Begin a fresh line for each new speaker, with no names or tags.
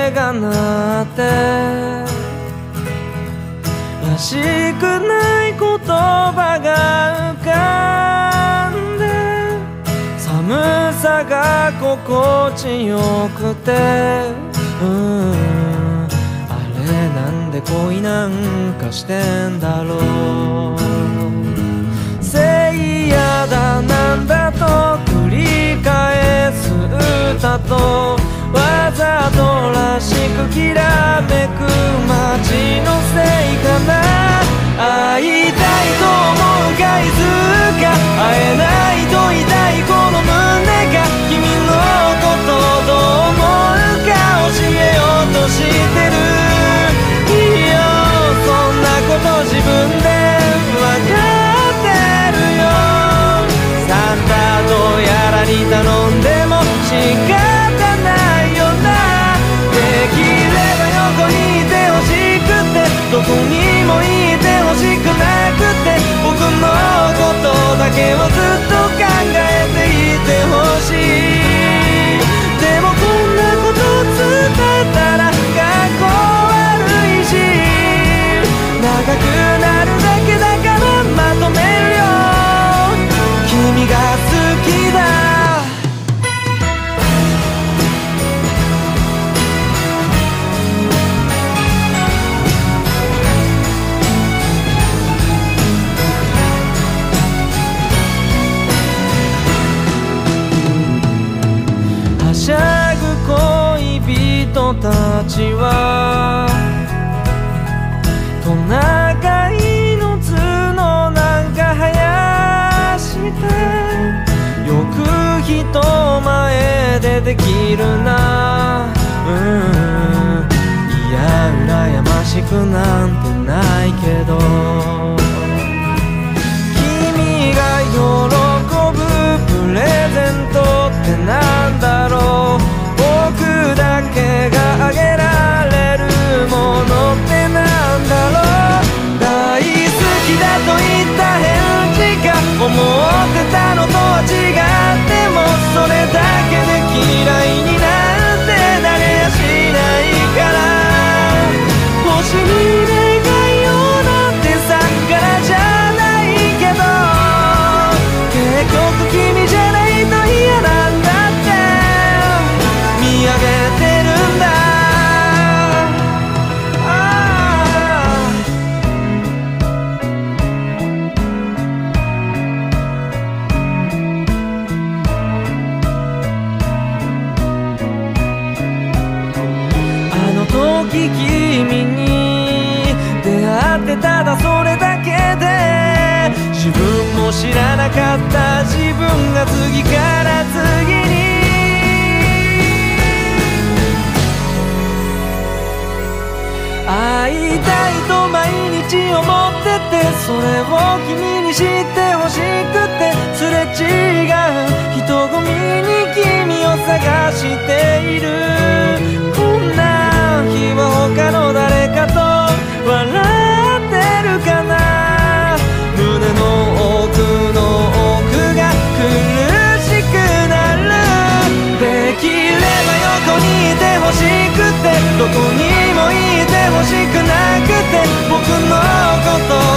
声が鳴ってらしくない言葉が浮かんで寒さが心地よくてあれなんで恋なんかしてんだろうせいやだなんだと繰り返す歌とわざとらしくきらめく街のせいかな会いたいと思うかいつか会えないと痛いこの胸が君のことどう思うか教えようとしてるいいよそんなこと自分でわかってるよサンタとやらに頼んでも仕方ないよなできれば横にいてほしくてどこにもいてほしくなくて僕のことだけをずっと考えていてほしいでもこんなこと伝えたらかっこ悪いし長くなるだけだからまとめるよ君が好きだはしゃぐ恋人たちはトナカイの角なんか生やしてよく人前でできるないや羨ましくなんてないけど君が喜ぶプレゼントってなんだろう僕だけがあげられるものってなんだろう大好きだと言った返事が思ってたのとは違ってもそれだけで嫌いになんてなれやしないから星に願いをなんてさからじゃないけど結局君じゃないと嫌なんだって見上げてるんだあの時君に出会ってただそれだけで自分も知らなかった自分が次から次に会いたいと毎日思っててそれを君に知ってほしくてすれ違う人混みに君を探しているこんな日は他の誰かと笑ってるかな胸の奥の奥が苦しくなるできれば横にいてほしくてどこにもいてほしくなくて僕のこと